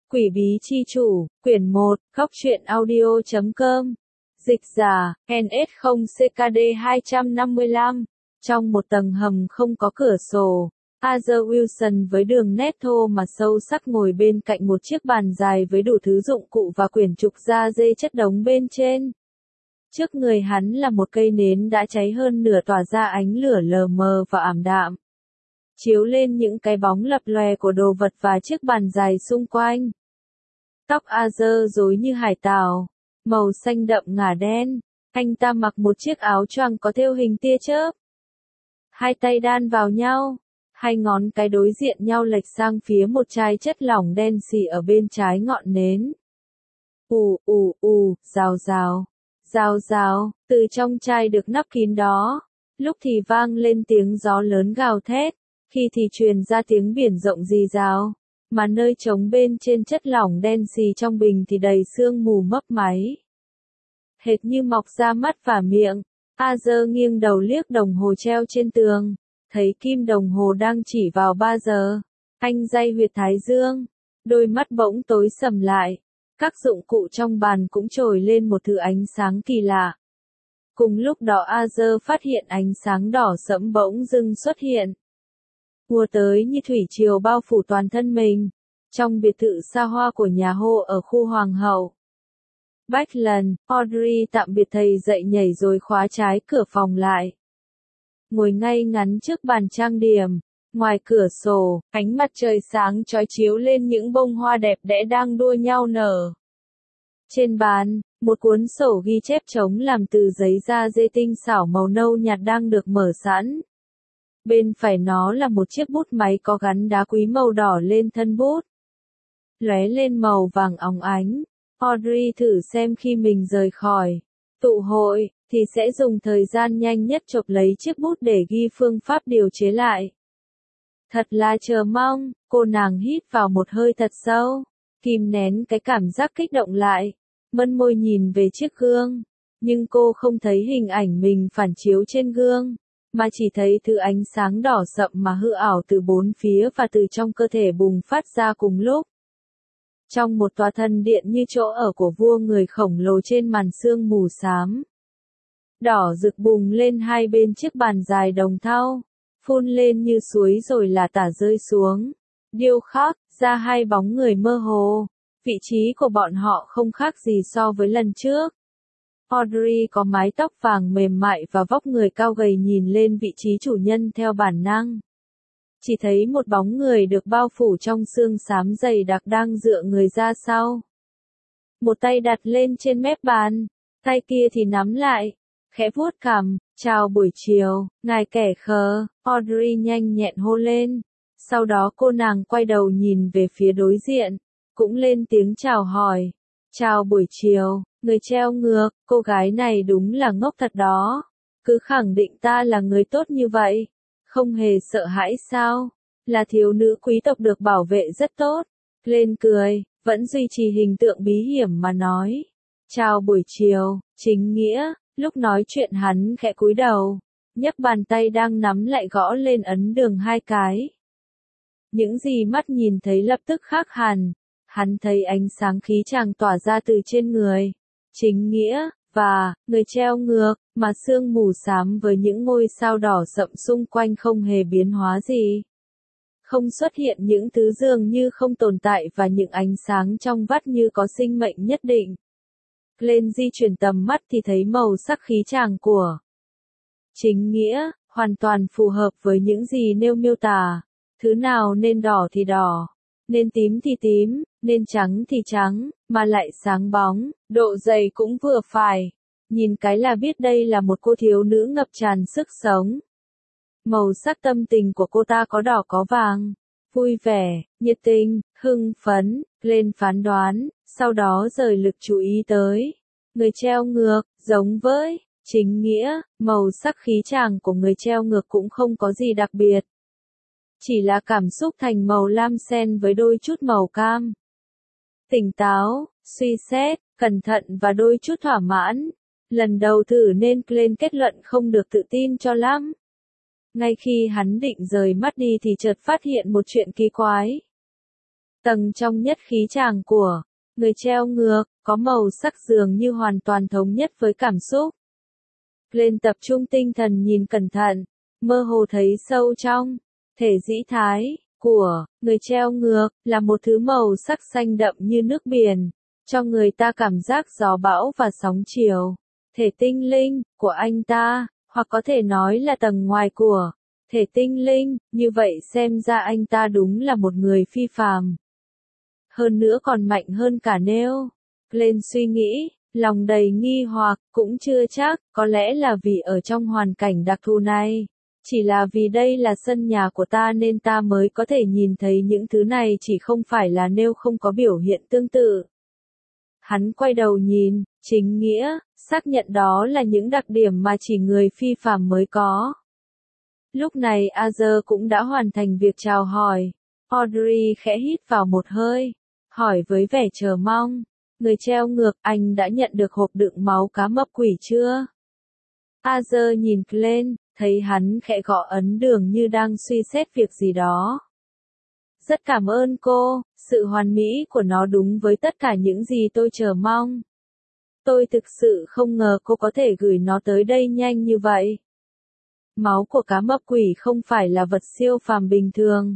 Quỷ bí chi chủ, quyển 1, góc truyện audio.com. Dịch giả, NS0CKD255. Trong một tầng hầm không có cửa sổ, Arthur Wilson với đường nét thô mà sâu sắc ngồi bên cạnh một chiếc bàn dài với đủ thứ dụng cụ và quyển trục da dê chất đống bên trên. Trước người hắn là một cây nến đã cháy hơn nửa tỏa ra ánh lửa lờ mờ và ảm đạm, chiếu lên những cái bóng lập lòe của đồ vật và chiếc bàn dài xung quanh. Tóc Arthur rối như hải tảo, màu xanh đậm ngả đen. Anh ta mặc một chiếc áo choàng có thêu hình tia chớp. Hai tay đan vào nhau, hai ngón cái đối diện nhau lệch sang phía một chai chất lỏng đen xì ở bên trái ngọn nến. Rào rào, rào rào, từ trong chai được nắp kín đó, lúc thì vang lên tiếng gió lớn gào thét, khi thì truyền ra tiếng biển rộng rì rào, mà nơi trống bên trên chất lỏng đen xì trong bình thì đầy sương mù mấp máy. Hệt như mọc ra mắt và miệng, Arthur nghiêng đầu liếc đồng hồ treo trên tường, thấy kim đồng hồ đang chỉ vào 3 giờ. Anh day huyệt thái dương, đôi mắt bỗng tối sầm lại, các dụng cụ trong bàn cũng trồi lên một thứ ánh sáng kỳ lạ. Cùng lúc đó Arthur phát hiện ánh sáng đỏ sẫm bỗng dưng xuất hiện, ùa tới như thủy triều bao phủ toàn thân mình, trong biệt thự xa hoa của nhà Hồ ở khu Hoàng hậu. Backlund, Audrey tạm biệt thầy dậy nhảy rồi khóa trái cửa phòng lại. Ngồi ngay ngắn trước bàn trang điểm, ngoài cửa sổ, ánh mặt trời sáng chói chiếu lên những bông hoa đẹp đẽ đang đua nhau nở. Trên bàn, một cuốn sổ ghi chép trống làm từ giấy da dê tinh xảo màu nâu nhạt đang được mở sẵn. Bên phải nó là một chiếc bút máy có gắn đá quý màu đỏ lên thân bút, lóe lên màu vàng óng ánh. Audrey thử xem khi mình rời khỏi tụ hội, thì sẽ dùng thời gian nhanh nhất chộp lấy chiếc bút để ghi phương pháp điều chế lại. Thật là chờ mong, cô nàng hít vào một hơi thật sâu, kìm nén cái cảm giác kích động lại, mân môi nhìn về chiếc gương, nhưng cô không thấy hình ảnh mình phản chiếu trên gương, mà chỉ thấy thứ ánh sáng đỏ sậm mà hư ảo từ bốn phía và từ trong cơ thể bùng phát ra cùng lúc. Trong một tòa thần điện như chỗ ở của vua người khổng lồ trên màn sương mù xám, đỏ rực bùng lên hai bên chiếc bàn dài đồng thau, phun lên như suối rồi là tả rơi xuống, điêu khắc ra hai bóng người mơ hồ. Vị trí của bọn họ không khác gì so với lần trước. Audrey có mái tóc vàng mềm mại và vóc người cao gầy nhìn lên vị trí chủ nhân theo bản năng. Chỉ thấy một bóng người được bao phủ trong sương xám dày đặc đang dựa người ra sau. Một tay đặt lên trên mép bàn, tay kia thì nắm lại, khẽ vuốt cằm. Chào buổi chiều, ngài kẻ khờ, Audrey nhanh nhẹn hô lên. Sau đó cô nàng quay đầu nhìn về phía đối diện, cũng lên tiếng chào hỏi. Chào buổi chiều, người treo ngược, cô gái này đúng là ngốc thật đó. Cứ khẳng định ta là người tốt như vậy. Không hề sợ hãi sao? Là thiếu nữ quý tộc được bảo vệ rất tốt. Lên cười, vẫn duy trì hình tượng bí hiểm mà nói. Chào buổi chiều, chính nghĩa. Lúc nói chuyện hắn khẽ cúi đầu, nhấc bàn tay đang nắm lại gõ lên ấn đường hai cái. Những gì mắt nhìn thấy lập tức khác hẳn. Hắn thấy ánh sáng khí chàng tỏa ra từ trên người. Chính nghĩa, và, người treo ngược, mà sương mù xám với những ngôi sao đỏ sậm xung quanh không hề biến hóa gì. Không xuất hiện những thứ dường như không tồn tại và những ánh sáng trong vắt như có sinh mệnh nhất định. Lên di chuyển tầm mắt thì thấy màu sắc khí chàng của chính nghĩa, hoàn toàn phù hợp với những gì nêu miêu tả. Thứ nào nên đỏ thì đỏ, nên tím thì tím, nên trắng thì trắng, mà lại sáng bóng, độ dày cũng vừa phải. Nhìn cái là biết đây là một cô thiếu nữ ngập tràn sức sống. Màu sắc tâm tình của cô ta có đỏ có vàng, vui vẻ, nhiệt tình, hưng phấn, lên phán đoán, sau đó rời lực chú ý tới người treo ngược, giống với chính nghĩa, màu sắc khí chàng của người treo ngược cũng không có gì đặc biệt. Chỉ là cảm xúc thành màu lam xen với đôi chút màu cam. Tỉnh táo, suy xét, cẩn thận và đôi chút thỏa mãn. Lần đầu thử nên lên kết luận không được tự tin cho lắm. Ngay khi hắn định rời mắt đi thì chợt phát hiện một chuyện kỳ quái. Tầng trong nhất khí tràng của người treo ngược, có màu sắc dường như hoàn toàn thống nhất với cảm xúc. Lên tập trung tinh thần nhìn cẩn thận, mơ hồ thấy sâu trong thể dĩ thái của người treo ngược là một thứ màu sắc xanh đậm như nước biển, cho người ta cảm giác gió bão và sóng chiều. Thể tinh linh của anh ta, hoặc có thể nói là tầng ngoài của thể tinh linh, như vậy xem ra anh ta đúng là một người phi phàm. Hơn nữa còn mạnh hơn cả Neo. Lên suy nghĩ, lòng đầy nghi hoặc, cũng chưa chắc, có lẽ là vì ở trong hoàn cảnh đặc thù này. Chỉ là vì đây là sân nhà của ta nên ta mới có thể nhìn thấy những thứ này, chỉ không phải là Neo không có biểu hiện tương tự. Hắn quay đầu nhìn, chính nghĩa, xác nhận đó là những đặc điểm mà chỉ người phi phàm mới có. Lúc này Azure cũng đã hoàn thành việc chào hỏi. Audrey khẽ hít vào một hơi, hỏi với vẻ chờ mong. Người treo ngược, anh đã nhận được hộp đựng máu cá mập quỷ chưa? Azure nhìn lên, thấy hắn khẽ gõ ấn đường như đang suy xét việc gì đó. Rất cảm ơn cô, sự hoàn mỹ của nó đúng với tất cả những gì tôi chờ mong. Tôi thực sự không ngờ cô có thể gửi nó tới đây nhanh như vậy. Máu của cá mập quỷ không phải là vật siêu phàm bình thường.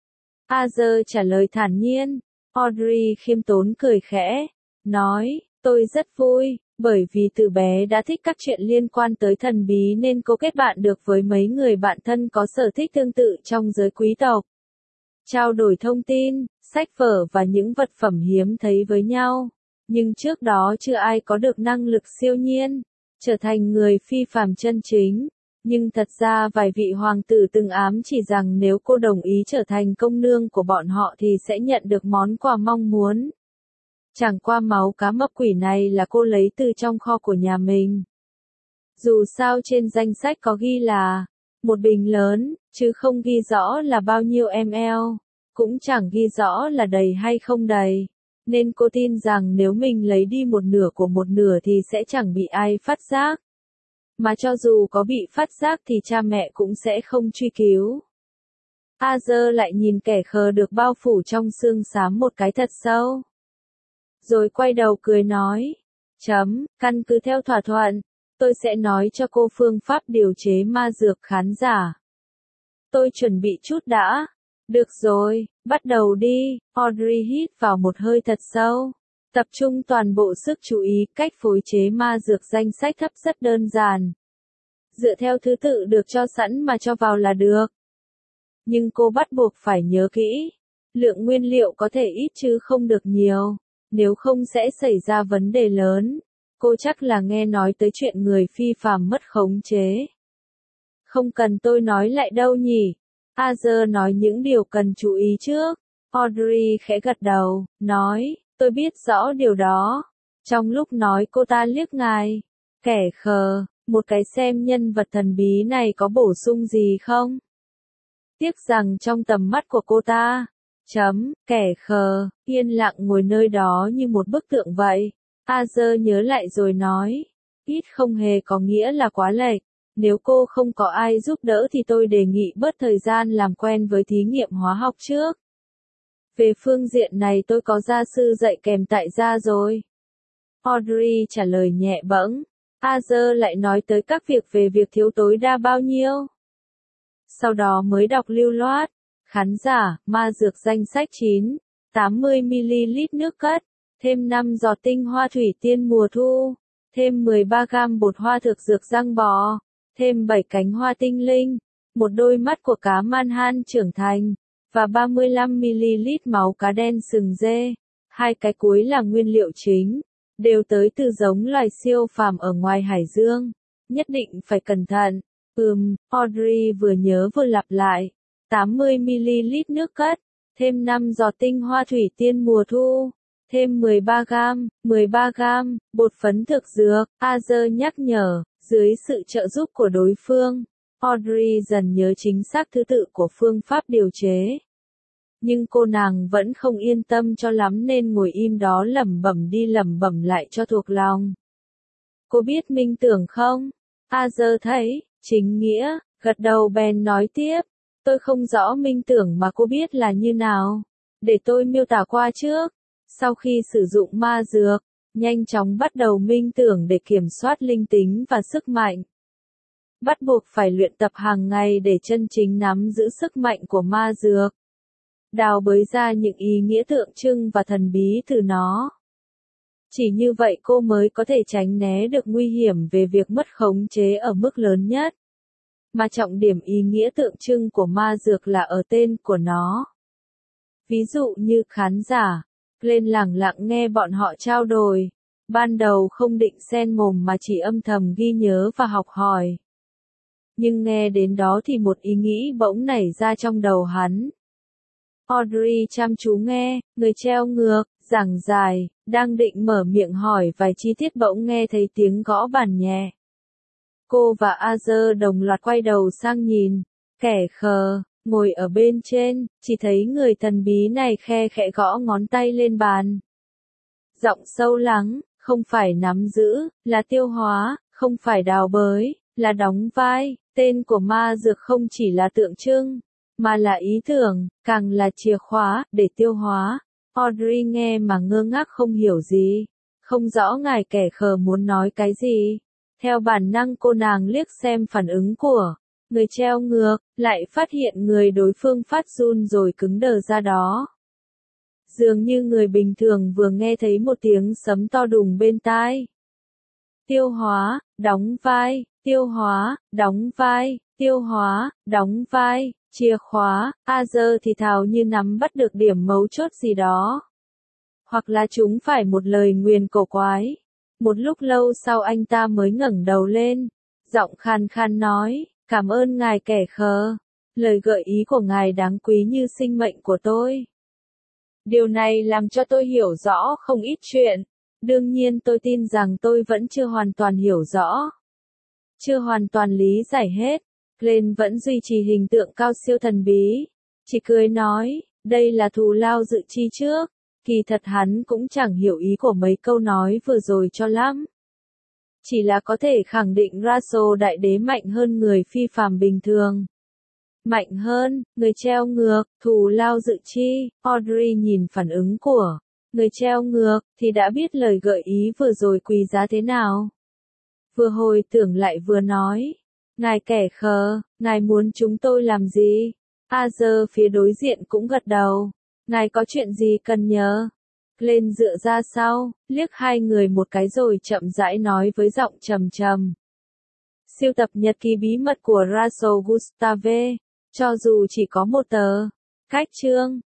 Azure trả lời thản nhiên. Audrey khiêm tốn cười khẽ, nói, tôi rất vui, bởi vì từ bé đã thích các chuyện liên quan tới thần bí nên cô kết bạn được với mấy người bạn thân có sở thích tương tự trong giới quý tộc. Trao đổi thông tin, sách vở và những vật phẩm hiếm thấy với nhau. Nhưng trước đó chưa ai có được năng lực siêu nhiên, trở thành người phi phàm chân chính. Nhưng thật ra vài vị hoàng tử từng ám chỉ rằng nếu cô đồng ý trở thành công nương của bọn họ thì sẽ nhận được món quà mong muốn. Chẳng qua máu cá mập quỷ này là cô lấy từ trong kho của nhà mình. Dù sao trên danh sách có ghi là một bình lớn, chứ không ghi rõ là bao nhiêu ml, cũng chẳng ghi rõ là đầy hay không đầy. Nên cô tin rằng nếu mình lấy đi một nửa của một nửa thì sẽ chẳng bị ai phát giác. Mà cho dù có bị phát giác thì cha mẹ cũng sẽ không truy cứu. Azure lại nhìn kẻ khờ được bao phủ trong sương xám một cái thật sâu. Rồi quay đầu cười nói. Căn cứ theo thỏa thuận, tôi sẽ nói cho cô phương pháp điều chế ma dược khán giả. Tôi chuẩn bị chút đã. Được rồi, bắt đầu đi. Audrey hít vào một hơi thật sâu. Tập trung toàn bộ sức chú ý, cách phối chế ma dược danh sách thấp rất đơn giản. Dựa theo thứ tự được cho sẵn mà cho vào là được. Nhưng cô bắt buộc phải nhớ kỹ. Lượng nguyên liệu có thể ít chứ không được nhiều. Nếu không sẽ xảy ra vấn đề lớn. Cô chắc là nghe nói tới chuyện người phi phàm mất khống chế. Không cần tôi nói lại đâu nhỉ. Azure nói những điều cần chú ý trước. Audrey khẽ gật đầu, nói, tôi biết rõ điều đó. Trong lúc nói cô ta liếc ngài. Kẻ khờ, một cái xem nhân vật thần bí này có bổ sung gì không? Tiếc rằng trong tầm mắt của cô ta, kẻ khờ, yên lặng ngồi nơi đó như một bức tượng vậy. Azure nhớ lại rồi nói, ít không hề có nghĩa là quá lệch. Nếu cô không có ai giúp đỡ thì tôi đề nghị bớt thời gian làm quen với thí nghiệm hóa học trước. Về phương diện này tôi có gia sư dạy kèm tại gia rồi. Audrey trả lời nhẹ bẫng. Azure lại nói tới các việc về việc thiếu tối đa bao nhiêu. Sau đó mới đọc lưu loát. Khán giả, ma dược danh sách 80ml nước cất, thêm 5 giọt tinh hoa thủy tiên mùa thu, thêm 13 gam bột hoa thực dược răng bò, thêm 7 cánh hoa tinh linh, một đôi mắt của cá manhan trưởng thành, và 35ml máu cá đen sừng dê. Hai cái cuối là nguyên liệu chính, đều tới từ giống loài siêu phàm ở ngoài hải dương. Nhất định phải cẩn thận. Audrey vừa nhớ vừa lặp lại. 80ml nước cất, thêm 5 giọt tinh hoa thủy tiên mùa thu, thêm 13 gam, bột phấn thực dược. Azure nhắc nhở, dưới sự trợ giúp của đối phương, Audrey dần nhớ chính xác thứ tự của phương pháp điều chế. Nhưng cô nàng vẫn không yên tâm cho lắm nên ngồi im đó lẩm bẩm đi lẩm bẩm lại cho thuộc lòng. Cô biết minh tưởng không? Azure thấy, chính nghĩa, gật đầu bèn nói tiếp. Tôi không rõ minh tưởng mà cô biết là như nào. Để tôi miêu tả qua trước. Sau khi sử dụng ma dược, nhanh chóng bắt đầu minh tưởng để kiểm soát linh tính và sức mạnh. Bắt buộc phải luyện tập hàng ngày để chân chính nắm giữ sức mạnh của ma dược. Đào bới ra những ý nghĩa tượng trưng và thần bí từ nó. Chỉ như vậy cô mới có thể tránh né được nguy hiểm về việc mất khống chế ở mức lớn nhất. Mà trọng điểm ý nghĩa tượng trưng của ma dược là ở tên của nó. Ví dụ như khán giả, lên lẳng lặng nghe bọn họ trao đổi. Ban đầu không định xen mồm mà chỉ âm thầm ghi nhớ và học hỏi. Nhưng nghe đến đó thì một ý nghĩ bỗng nảy ra trong đầu hắn. Audrey chăm chú nghe, người treo ngược, giảng giải, đang định mở miệng hỏi vài chi tiết bỗng nghe thấy tiếng gõ bàn nhẹ. Cô và Arthur đồng loạt quay đầu sang nhìn, kẻ khờ, ngồi ở bên trên, chỉ thấy người thần bí này khe khẽ gõ ngón tay lên bàn. Giọng sâu lắng, không phải nắm giữ, là tiêu hóa, không phải đào bới, là đóng vai, tên của ma dược không chỉ là tượng trưng, mà là ý tưởng, càng là chìa khóa, để tiêu hóa. Audrey nghe mà ngơ ngác không hiểu gì, không rõ ngài kẻ khờ muốn nói cái gì. Theo bản năng cô nàng liếc xem phản ứng của người treo ngược, lại phát hiện người đối phương phát run rồi cứng đờ ra đó. Dường như người bình thường vừa nghe thấy một tiếng sấm to đùng bên tai. Tiêu hóa, đóng vai, tiêu hóa, đóng vai, tiêu hóa, đóng vai, chìa khóa, Arthur thì thào như nắm bắt được điểm mấu chốt gì đó. Hoặc là chúng phải một lời nguyền cổ quái. Một lúc lâu sau anh ta mới ngẩng đầu lên, giọng khan khan nói, cảm ơn ngài kẻ khờ. Lời gợi ý của ngài đáng quý như sinh mệnh của tôi. Điều này làm cho tôi hiểu rõ không ít chuyện. Đương nhiên tôi tin rằng tôi vẫn chưa hoàn toàn hiểu rõ. Chưa hoàn toàn lý giải hết. Glenn vẫn duy trì hình tượng cao siêu thần bí. Chỉ cười nói, đây là thù lao dự chi trước. Kỳ thật hắn cũng chẳng hiểu ý của mấy câu nói vừa rồi cho lắm. Chỉ là có thể khẳng định Russell đại đế mạnh hơn người phi phàm bình thường. Mạnh hơn, người treo ngược, thù lao dự chi. Audrey nhìn phản ứng của người treo ngược, thì đã biết lời gợi ý vừa rồi quý giá thế nào. Vừa hồi tưởng lại vừa nói, ngài kẻ khờ, ngài muốn chúng tôi làm gì? Arthur phía đối diện cũng gật đầu. Ngài có chuyện gì cần nhờ? Glenn dựa ra sau, liếc hai người một cái rồi chậm rãi nói với giọng trầm trầm. Siêu tập nhật ký bí mật của Russell Gustave, cho dù chỉ có một tờ. Cách chương,